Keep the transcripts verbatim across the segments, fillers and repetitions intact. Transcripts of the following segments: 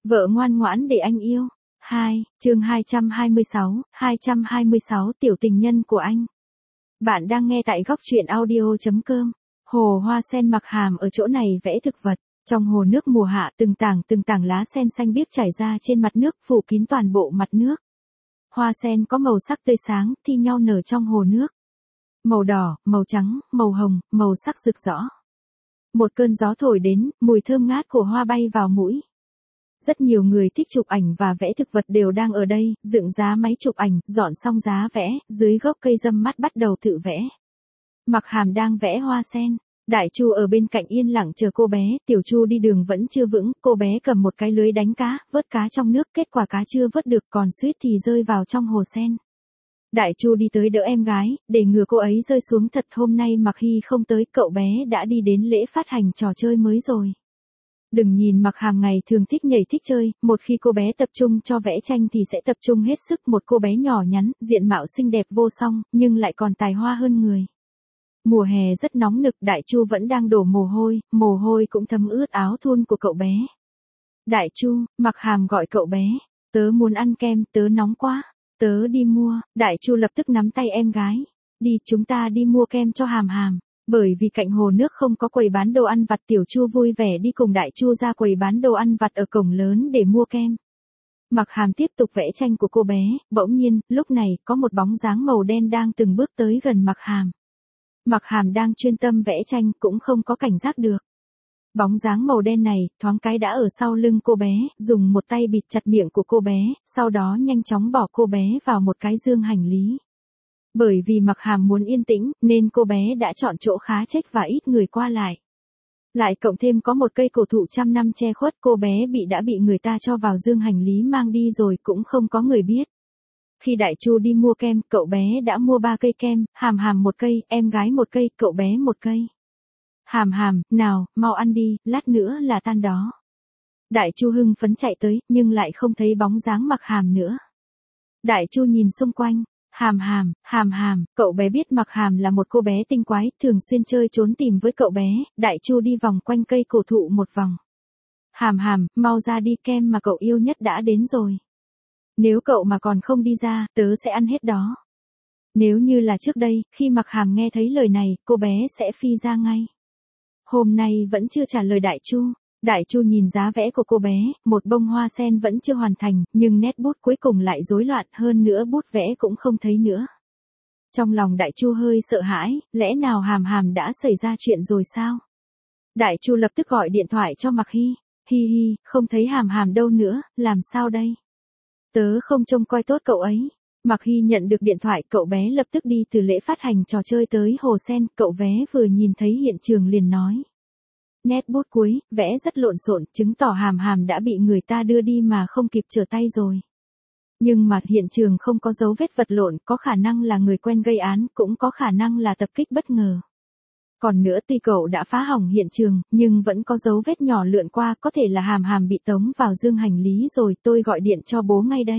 Vợ ngoan ngoãn để anh yêu. hai, chương hai trăm hai mươi sáu, hai trăm hai mươi sáu tiểu tình nhân của anh. Bạn đang nghe tại góc truyện audio chấm com. Hồ hoa sen mặc hàm ở chỗ này vẽ thực vật. Trong hồ nước mùa hạ từng tảng từng tảng lá sen xanh biếc trải ra trên mặt nước phủ kín toàn bộ mặt nước. Hoa sen có màu sắc tươi sáng thi nhau nở trong hồ nước. Màu đỏ, màu trắng, màu hồng, màu sắc rực rõ. Một cơn gió thổi đến, mùi thơm ngát của hoa bay vào mũi. Rất nhiều người thích chụp ảnh và vẽ thực vật đều đang ở đây, dựng giá máy chụp ảnh, dọn xong giá vẽ, dưới gốc cây râm mắt bắt đầu tự vẽ. Mặc hàm đang vẽ hoa sen. Đại Chu ở bên cạnh yên lặng chờ cô bé, Tiểu Chu đi đường vẫn chưa vững, cô bé cầm một cái lưới đánh cá, vớt cá trong nước, kết quả cá chưa vớt được còn suýt thì rơi vào trong hồ sen. Đại Chu đi tới đỡ em gái, để ngừa cô ấy rơi xuống thật. Hôm nay Mặc Hy không tới, cậu bé đã đi đến lễ phát hành trò chơi mới rồi. Đừng nhìn Mặc Hàm ngày thường thích nhảy thích chơi, một khi cô bé tập trung cho vẽ tranh thì sẽ tập trung hết sức. Một cô bé nhỏ nhắn, diện mạo xinh đẹp vô song, nhưng lại còn tài hoa hơn người. Mùa hè rất nóng nực, Đại Chu vẫn đang đổ mồ hôi, mồ hôi cũng thấm ướt áo thun của cậu bé. Đại Chu, Mặc Hàm gọi cậu bé, tớ muốn ăn kem, tớ nóng quá, tớ đi mua. Đại Chu lập tức nắm tay em gái, đi, chúng ta đi mua kem cho Hàm Hàm. Bởi vì cạnh hồ nước không có quầy bán đồ ăn vặt, Tiểu Chu vui vẻ đi cùng Đại Chu ra quầy bán đồ ăn vặt ở cổng lớn để mua kem. Mặc Hàm tiếp tục vẽ tranh của cô bé, bỗng nhiên, lúc này, có một bóng dáng màu đen đang từng bước tới gần Mặc Hàm. Mặc Hàm đang chuyên tâm vẽ tranh cũng không có cảnh giác được. Bóng dáng màu đen này, thoáng cái đã ở sau lưng cô bé, dùng một tay bịt chặt miệng của cô bé, sau đó nhanh chóng bỏ cô bé vào một cái dương hành lý. Bởi vì Mặc Hàm muốn yên tĩnh, nên cô bé đã chọn chỗ khá chếch và ít người qua lại. Lại cộng thêm có một cây cổ thụ trăm năm che khuất, cô bé bị đã bị người ta cho vào dương hành lý mang đi rồi cũng không có người biết. Khi Đại Chu đi mua kem, cậu bé đã mua ba cây kem, Hàm Hàm một cây, em gái một cây, cậu bé một cây. Hàm Hàm, nào, mau ăn đi, lát nữa là tan đó. Đại Chu hưng phấn chạy tới, nhưng lại không thấy bóng dáng Mặc Hàm nữa. Đại Chu nhìn xung quanh. Hàm Hàm, Hàm Hàm, cậu bé biết Mặc Hàm là một cô bé tinh quái, thường xuyên chơi trốn tìm với cậu bé. Đại Chu đi vòng quanh cây cổ thụ một vòng. Hàm Hàm, mau ra đi, kem mà cậu yêu nhất đã đến rồi. Nếu cậu mà còn không đi ra, tớ sẽ ăn hết đó. Nếu như là trước đây, khi Mặc Hàm nghe thấy lời này, cô bé sẽ phi ra ngay. Hôm nay vẫn chưa trả lời Đại Chu. Đại Chu nhìn giá vẽ của cô bé, một bông hoa sen vẫn chưa hoàn thành, nhưng nét bút cuối cùng lại rối loạn, hơn nữa bút vẽ cũng không thấy nữa. Trong lòng Đại Chu hơi sợ hãi, lẽ nào Hàm Hàm đã xảy ra chuyện rồi sao? Đại Chu lập tức gọi điện thoại cho Mặc Hy. Hi hi, không thấy Hàm Hàm đâu nữa, làm sao đây? Tớ không trông coi tốt cậu ấy. Mặc Hy nhận được điện thoại, cậu bé lập tức đi từ lễ phát hành trò chơi tới hồ sen, cậu bé vừa nhìn thấy hiện trường liền nói. Nét bút cuối, vẽ rất lộn xộn, chứng tỏ Hàm Hàm đã bị người ta đưa đi mà không kịp trở tay rồi. Nhưng mà hiện trường không có dấu vết vật lộn, có khả năng là người quen gây án, cũng có khả năng là tập kích bất ngờ. Còn nữa, tuy cậu đã phá hỏng hiện trường, nhưng vẫn có dấu vết nhỏ lượn qua, có thể là Hàm Hàm bị tống vào dương hành lý rồi, tôi gọi điện cho bố ngay đây.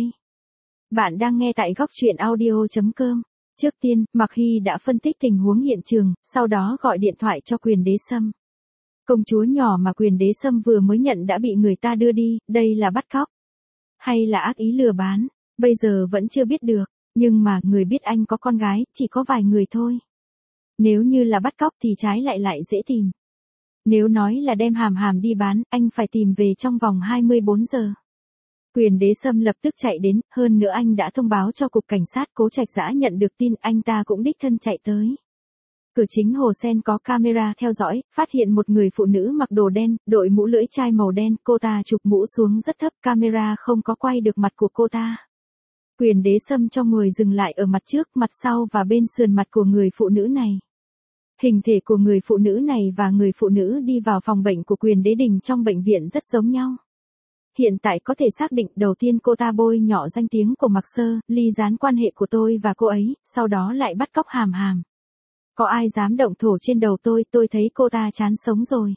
Bạn đang nghe tại góc truyện audio chấm com. Trước tiên, Mặc Hy đã phân tích tình huống hiện trường, sau đó gọi điện thoại cho Quyền Đế Sâm. Công chúa nhỏ mà Quyền Đế Sâm vừa mới nhận đã bị người ta đưa đi, đây là bắt cóc. Hay là ác ý lừa bán, bây giờ vẫn chưa biết được, nhưng mà người biết anh có con gái, chỉ có vài người thôi. Nếu như là bắt cóc thì trái lại lại dễ tìm. Nếu nói là đem Hàm Hàm đi bán, anh phải tìm về trong vòng hai mươi bốn giờ. Quyền Đế Sâm lập tức chạy đến, hơn nữa anh đã thông báo cho cục cảnh sát. Cố Trạch Dã nhận được tin, anh ta cũng đích thân chạy tới. Cửa chính hồ sen có camera theo dõi, phát hiện một người phụ nữ mặc đồ đen, đội mũ lưỡi chai màu đen, cô ta chụp mũ xuống rất thấp, camera không có quay được mặt của cô ta. Quyền Đế Sâm cho người dừng lại ở mặt trước, mặt sau và bên sườn mặt của người phụ nữ này. Hình thể của người phụ nữ này và người phụ nữ đi vào phòng bệnh của Quyền Đế Đình trong bệnh viện rất giống nhau. Hiện tại có thể xác định, đầu tiên cô ta bôi nhọ danh tiếng của Mặc Sơ, ly gián quan hệ của tôi và cô ấy, sau đó lại bắt cóc Hàm Hàm. Có ai dám động thổ trên đầu tôi, tôi thấy cô ta chán sống rồi.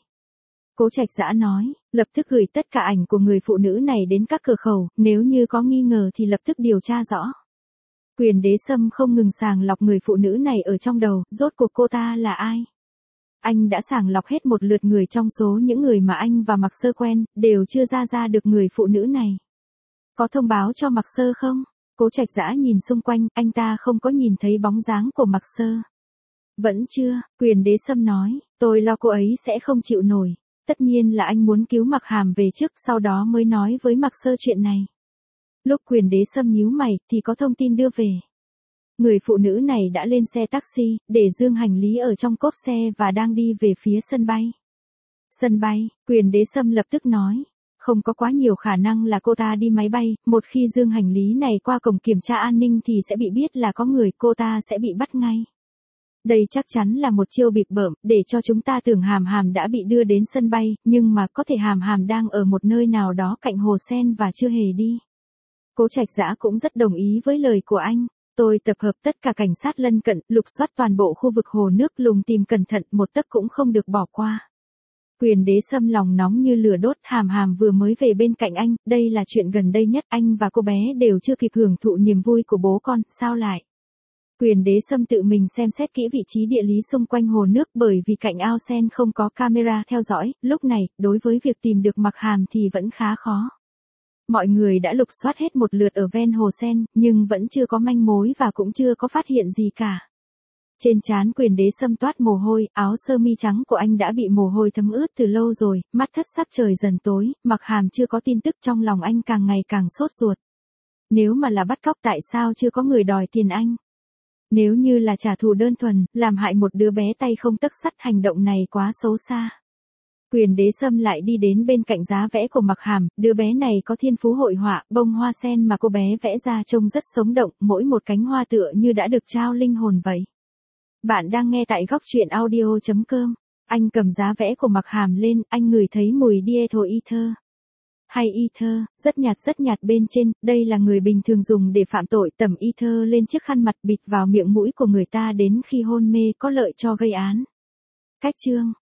Cố Trạch Dã nói, lập tức gửi tất cả ảnh của người phụ nữ này đến các cửa khẩu, nếu như có nghi ngờ thì lập tức điều tra rõ. Quyền Đế Sâm không ngừng sàng lọc người phụ nữ này ở trong đầu, rốt cuộc cô ta là ai? Anh đã sàng lọc hết một lượt người trong số những người mà anh và Mạc Sơ quen, đều chưa ra ra được người phụ nữ này. Có thông báo cho Mạc Sơ không? Cố Trạch Dã nhìn xung quanh, anh ta không có nhìn thấy bóng dáng của Mạc Sơ. Vẫn chưa, Quyền Đế Sâm nói, tôi lo cô ấy sẽ không chịu nổi. Tất nhiên là anh muốn cứu Mạc Hàm về trước, sau đó mới nói với Mạc Sơ chuyện này. Lúc Quyền Đế Sâm nhíu mày, thì có thông tin đưa về. Người phụ nữ này đã lên xe taxi, để dương hành lý ở trong cốp xe và đang đi về phía sân bay. Sân bay, Quyền Đế Sâm lập tức nói. Không có quá nhiều khả năng là cô ta đi máy bay, một khi dương hành lý này qua cổng kiểm tra an ninh thì sẽ bị biết là có người, cô ta sẽ bị bắt ngay. Đây chắc chắn là một chiêu bịp bợm, để cho chúng ta tưởng Hàm Hàm đã bị đưa đến sân bay, nhưng mà có thể Hàm Hàm đang ở một nơi nào đó cạnh hồ sen và chưa hề đi. Cố Trạch Dã cũng rất đồng ý với lời của anh. Tôi tập hợp tất cả cảnh sát lân cận, lục soát toàn bộ khu vực hồ nước, lùng tìm cẩn thận, một tấc cũng không được bỏ qua. Quyền Đế Sâm lòng nóng như lửa đốt, Hàm Hàm vừa mới về bên cạnh anh, đây là chuyện gần đây nhất, anh và cô bé đều chưa kịp hưởng thụ niềm vui của bố con, sao lại? Quyền Đế Sâm tự mình xem xét kỹ vị trí địa lý xung quanh hồ nước, bởi vì cạnh ao sen không có camera theo dõi, lúc này, đối với việc tìm được Mạc Hàm thì vẫn khá khó. Mọi người đã lục soát hết một lượt ở ven hồ sen, nhưng vẫn chưa có manh mối và cũng chưa có phát hiện gì cả. Trên trán Quyền Đế Sâm toát mồ hôi, áo sơ mi trắng của anh đã bị mồ hôi thấm ướt từ lâu rồi, mắt thất sắc trời dần tối, Mạc Hàm chưa có tin tức, trong lòng anh càng ngày càng sốt ruột. Nếu mà là bắt cóc tại sao chưa có người đòi tiền anh? Nếu như là trả thù đơn thuần, làm hại một đứa bé tay không tấc sắt, hành động này quá xấu xa. Quyền Đế Sâm lại đi đến bên cạnh giá vẽ của Mạc Hàm, đứa bé này có thiên phú hội họa, bông hoa sen mà cô bé vẽ ra trông rất sống động, mỗi một cánh hoa tựa như đã được trao linh hồn vậy. Bạn đang nghe tại góc truyện audio chấm com. Anh cầm giá vẽ của Mạc Hàm lên, anh ngửi thấy mùi diethyl ether. Hay ether, rất nhạt rất nhạt bên trên, đây là người bình thường dùng để phạm tội, tẩm ether lên chiếc khăn mặt bịt vào miệng mũi của người ta đến khi hôn mê, có lợi cho gây án. Cách chương